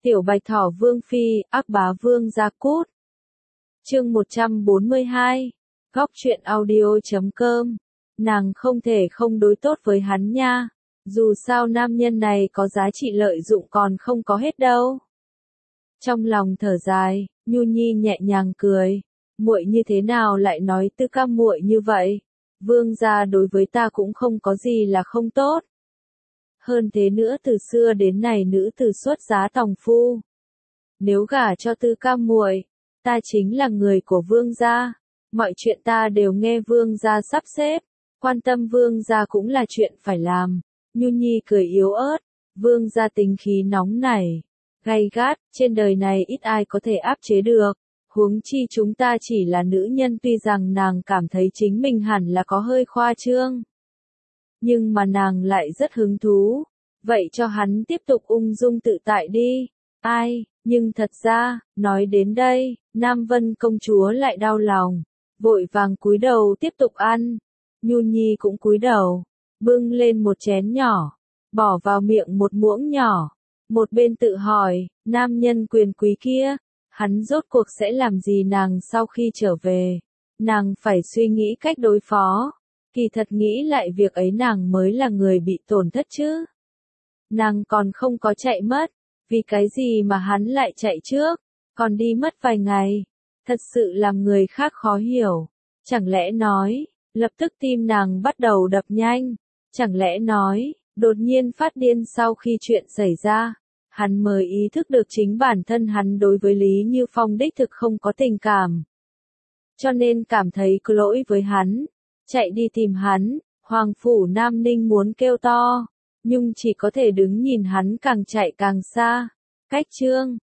Tiểu Bạch Thỏ Vương Phi, ác bá Vương Gia Cút. Chương 142. Góc truyện audio.com. Nàng không thể không đối tốt với hắn nha. Dù sao nam nhân này có giá trị lợi dụng còn không có hết đâu. Trong lòng thở dài, Nhu Nhi nhẹ nhàng cười. Muội như thế nào lại nói Tư Cam muội như vậy? Vương gia đối với ta cũng không có gì là không tốt. Hơn thế nữa từ xưa đến nay nữ tử xuất giá tòng phu. Nếu gả cho Tư Cam muội, ta chính là người của vương gia. Mọi chuyện ta đều nghe vương gia sắp xếp. Quan tâm vương gia cũng là chuyện phải làm. Nhu Nhi cười yếu ớt. Vương gia tính khí nóng nảy, gay gắt, trên đời này ít ai có thể áp chế được. Huống chi chúng ta chỉ là nữ nhân, tuy rằng nàng cảm thấy chính mình hẳn là có hơi khoa trương. Nhưng mà nàng lại rất hứng thú. Vậy cho hắn tiếp tục ung dung tự tại đi. Ai, nhưng thật ra, nói đến đây, Nam Vân công chúa lại đau lòng. Vội vàng cúi đầu tiếp tục ăn. Nhu Nhi cũng cúi đầu, bưng lên một chén nhỏ, bỏ vào miệng một muỗng nhỏ. Một bên tự hỏi, nam nhân quyền quý kia, hắn rốt cuộc sẽ làm gì nàng sau khi trở về? Nàng phải suy nghĩ cách đối phó. Kỳ thật nghĩ lại việc ấy nàng mới là người bị tổn thất chứ. Nàng còn không có chạy mất, vì cái gì mà hắn lại chạy trước, còn đi mất vài ngày. Thật sự làm người khác khó hiểu. Chẳng lẽ nói, lập tức tim nàng bắt đầu đập nhanh. Chẳng lẽ nói, đột nhiên phát điên sau khi chuyện xảy ra. Hắn mới ý thức được chính bản thân hắn đối với Lý Như Phong đích thực không có tình cảm. Cho nên cảm thấy có lỗi với hắn. Chạy đi tìm hắn, Hoàng phủ Nam Ninh muốn kêu to. Nhưng chỉ có thể đứng nhìn hắn càng chạy càng xa. Cách chương